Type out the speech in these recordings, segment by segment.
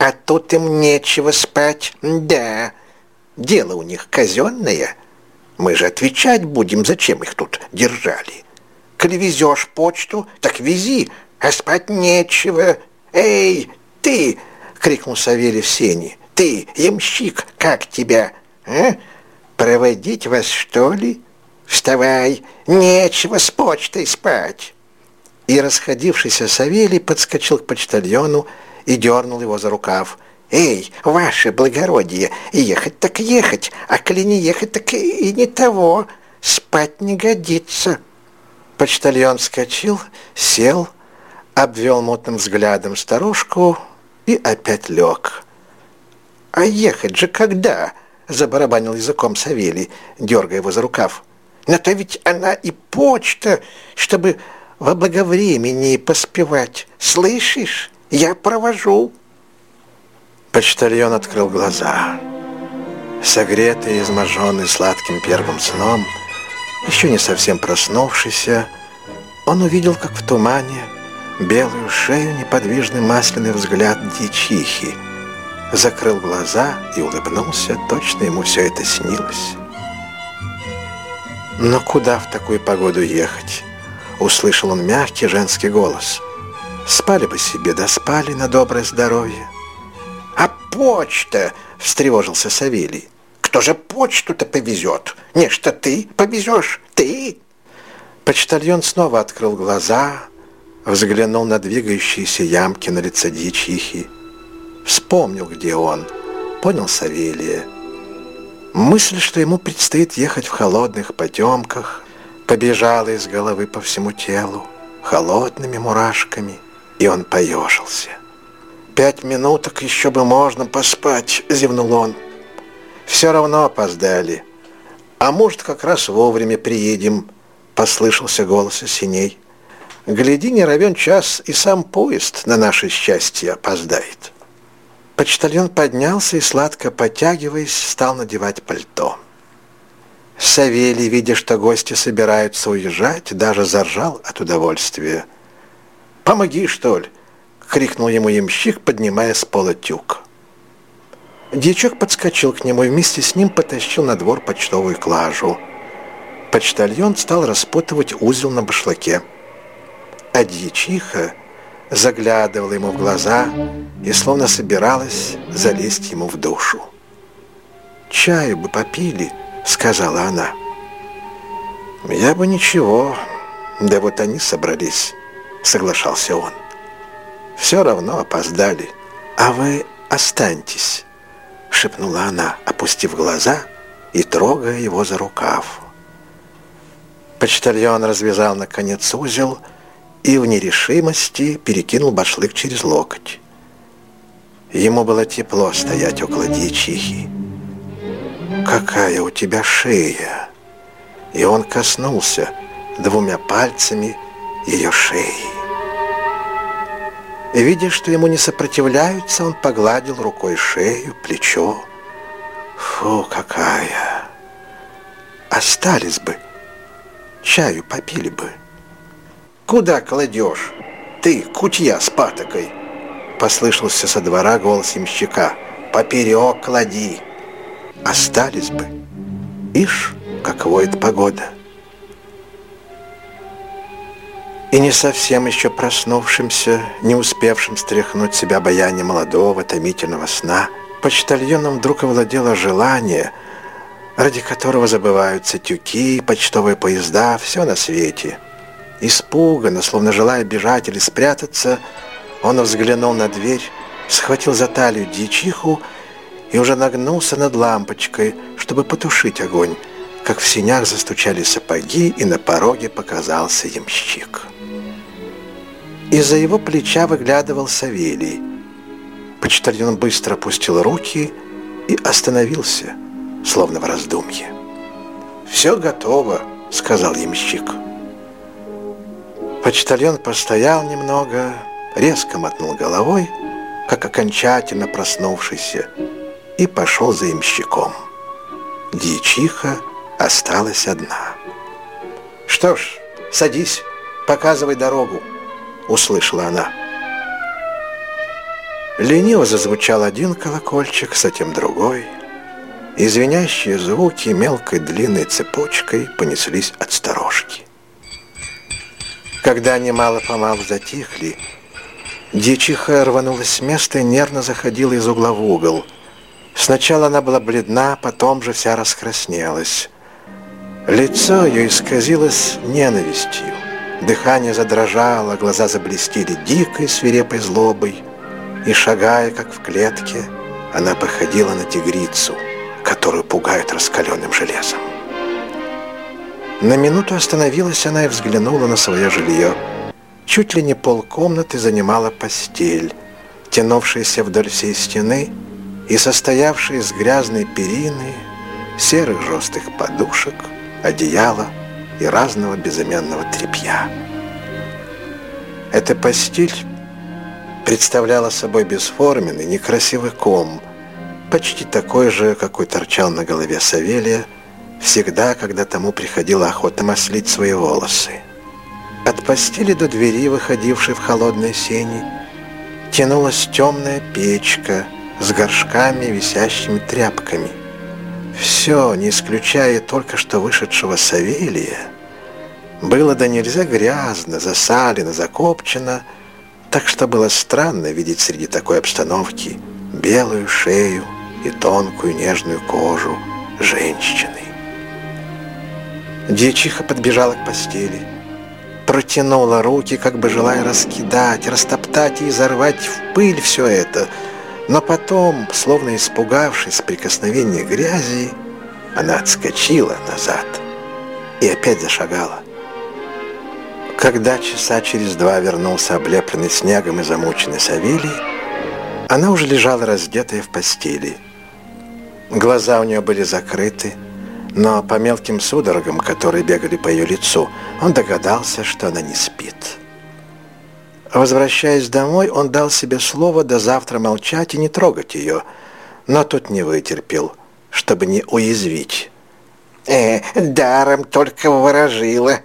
А тут им нечего спать. Да, дело у них казенное. Мы же отвечать будем, зачем их тут держали. Коли везешь почту, так вези, а спать нечего. Эй, ты! — крикнул Савелий в сени. Ты, ямщик, как тебя? А? Проводить вас, что ли? Вставай, нечего с почтой спать. И расходившийся Савелий подскочил к почтальону и дернул его за рукав. «Эй, ваше благородие, ехать так ехать, а коли не ехать, так и не того, спать не годится». Почтальон вскочил, сел, обвел мутным взглядом старушку и опять лег. «А ехать же когда?» — забарабанил языком Савелий, дергая его за рукав. «Но то ведь она и почта, чтобы во благовремении поспевать. Слышишь? Я провожу». Почтальон открыл глаза. Согретый и изможенный сладким первым сном, еще не совсем проснувшийся, он увидел, как в тумане, белую шею, неподвижный масляный взгляд дьячихи. Закрыл глаза и улыбнулся, точно ему все это снилось. «Но куда в такую погоду ехать?» — услышал он мягкий женский голос. «Спали бы себе, да спали на доброе здоровье». «А почта!» — встревожился Савелий. «Кто же почту-то повезет? Не, что ты повезешь, ты!» Почтальон снова открыл глаза, взглянул на двигающиеся ямки на лице дьячихи. Вспомнил, где он, понял Савелия. Мысль, что ему предстоит ехать в холодных потемках, побежала из головы по всему телу, холодными мурашками, и он поежился. 5 минуток еще бы можно поспать, зевнул он. Все равно опоздали. А может, как раз вовремя приедем, послышался голос из сеней. Гляди, не равен час, и сам поезд на наше счастье опоздает. Почтальон поднялся и, сладко потягиваясь, стал надевать пальто. Савелий, видя, что гости собираются уезжать, даже заржал от удовольствия. «Помоги, что ли!» — крикнул ему ямщик, поднимая с пола тюк. Дьячок подскочил к нему и вместе с ним потащил на двор почтовую клажу. Почтальон стал распутывать узел на башлаке. А дьячиха заглядывала ему в глаза и словно собиралась залезть ему в душу. «Чаю бы попили», — сказала она. «Я бы ничего, да вот они собрались», — соглашался он. «Все равно опоздали. А вы останьтесь», — шепнула она, опустив глаза и трогая его за рукав. Почтальон развязал наконец узел и в нерешимости перекинул башлык через локоть. Ему было тепло стоять около дьячихи. «Какая у тебя шея!» И он коснулся 2 пальцами ее шеи. И, видя, что ему не сопротивляются, он погладил рукой шею, плечо. «Фу, какая! Остались бы, чаю попили бы». «Куда кладешь? Ты, кутья с патокой!» Послышался со двора голос ямщика. «Поперек клади!» «Остались бы. Ишь, как воет погода!» И не совсем еще проснувшимся, не успевшим стряхнуть себя обаяние молодого, томительного сна, почтальоном вдруг овладело желание, ради которого забываются тюки, почтовые поезда, все на свете. Испуганно, словно желая бежать или спрятаться, он взглянул на дверь, схватил за талию дьячиху и уже нагнулся над лампочкой, чтобы потушить огонь, как в сенях застучали сапоги, и на пороге показался ямщик. Из-за его плеча выглядывал Савелий. Почтальон быстро опустил руки и остановился, словно в раздумье. «Все готово», — сказал ямщик. Почтальон постоял немного, резко мотнул головой, как окончательно проснувшийся, и пошел за ямщиком. Дьячиха осталась одна. «Что ж, садись, показывай дорогу», — услышала она. Лениво зазвучал один колокольчик, затем другой. И звенящие звуки мелкой длинной цепочкой понеслись от сторожки. Когда они мало-помалу затихли, дьячиха рванулась с места и нервно заходила из угла в угол. Сначала она была бледна, потом же вся раскраснелась. Лицо ее исказилось ненавистью. Дыхание задрожало, глаза заблестели дикой свирепой злобой. И, шагая, как в клетке, она походила на тигрицу, которую пугают раскаленным железом. На минуту остановилась она и взглянула на свое жилье. Чуть ли не полкомнаты занимала постель, тянувшаяся вдоль всей стены и состоявшая из грязной перины, серых жестких подушек, одеяла и разного безымянного тряпья. Эта постель представляла собой бесформенный, некрасивый ком, почти такой же, какой торчал на голове Савелия всегда, когда тому приходила охота маслить свои волосы. От постели до двери, выходившей в холодные сени, тянулась темная печка с горшками, висящими тряпками. Все, не исключая только что вышедшего Савелия, было да нельзя грязно, засалено, закопчено, так что было странно видеть среди такой обстановки белую шею и тонкую нежную кожу женщины. Дьячиха подбежала к постели, протянула руки, как бы желая раскидать, растоптать и изорвать в пыль все это, но потом, словно испугавшись прикосновения грязи, она отскочила назад и опять зашагала. Когда часа через два вернулся облепленный снегом и замученный Савелий, она уже лежала раздетая в постели. Глаза у нее были закрыты, но по мелким судорогам, которые бегали по ее лицу, он догадался, что она не спит. Возвращаясь домой, он дал себе слово до завтра молчать и не трогать ее, но тут не вытерпел, чтобы не уязвить. «Даром только ворожила.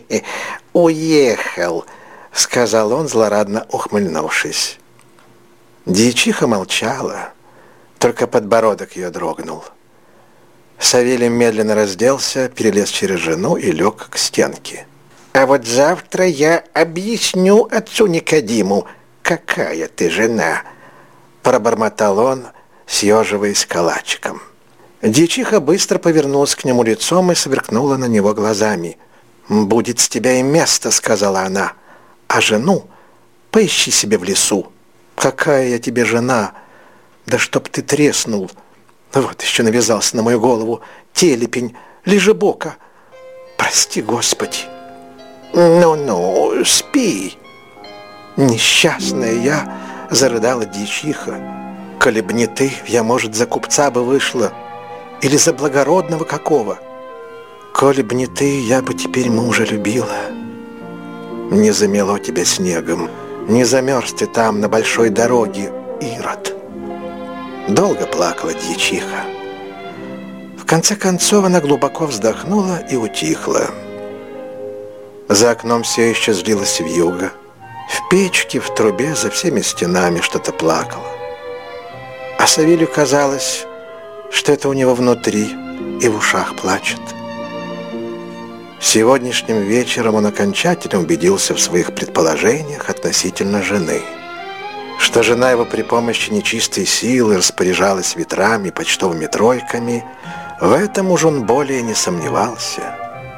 Уехал», — сказал он, злорадно ухмыльнувшись. Дьячиха молчала, только подбородок ее дрогнул. Савелий медленно разделся, перелез через жену и лег к стенке. «А вот завтра я объясню отцу Никодиму, какая ты жена», — пробормотал он, съеживаясь калачиком. Дьячиха быстро повернулась к нему лицом и сверкнула на него глазами. «Будет с тебя и место», — сказала она, — «а жену поищи себе в лесу». «Какая я тебе жена? Да чтоб ты треснул! Вот еще навязался на мою голову телепень, лежебока! Прости, Господи!» «Ну-ну, спи!» «Несчастная я!» — зарыдала дьячиха. «Коли б не ты, я, может, за купца бы вышла, или за благородного какого. Коли б не ты, я бы теперь мужа любила. Не замело тебя снегом, не замерз ты там на большой дороге, Ирод». Долго плакала дьячиха. В конце концов она глубоко вздохнула и утихла. За окном все еще злилась вьюга. В печке, в трубе, за всеми стенами что-то плакало. А Савелию казалось, что это у него внутри и в ушах плачет. Сегодняшним вечером он окончательно убедился в своих предположениях относительно жены. Что жена его при помощи нечистой силы распоряжалась ветрами и почтовыми тройками, в этом уж он более не сомневался.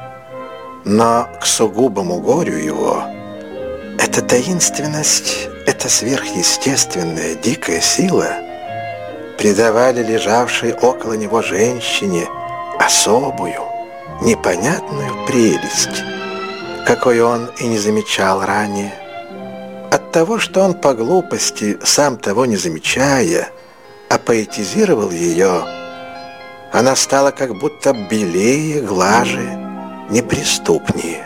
Но к сугубому горю его эта таинственность, эта сверхъестественная дикая сила придавали лежавшей около него женщине особую, непонятную прелесть, какой он и не замечал ранее. От того, что он по глупости, сам того не замечая, апоэтизировал ее, она стала как будто белее, глаже, неприступнее.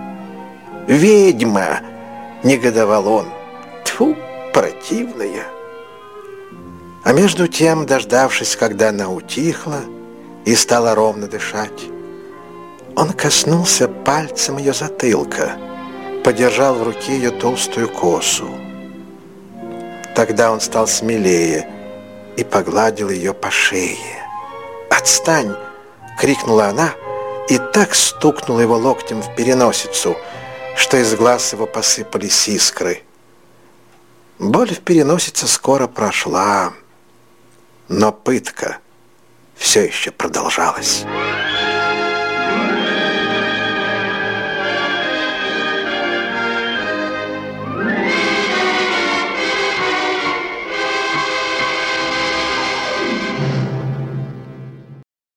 «Ведьма!» — негодовал он. «Тьфу, противная!» А между тем, дождавшись, когда она утихла и стала ровно дышать, он коснулся пальцем ее затылка, подержал в руке ее толстую косу. Тогда он стал смелее и погладил ее по шее. «Отстань!» — крикнула она и так стукнула его локтем в переносицу, что из глаз его посыпались искры. Боль в переносице скоро прошла, но пытка все еще продолжалась.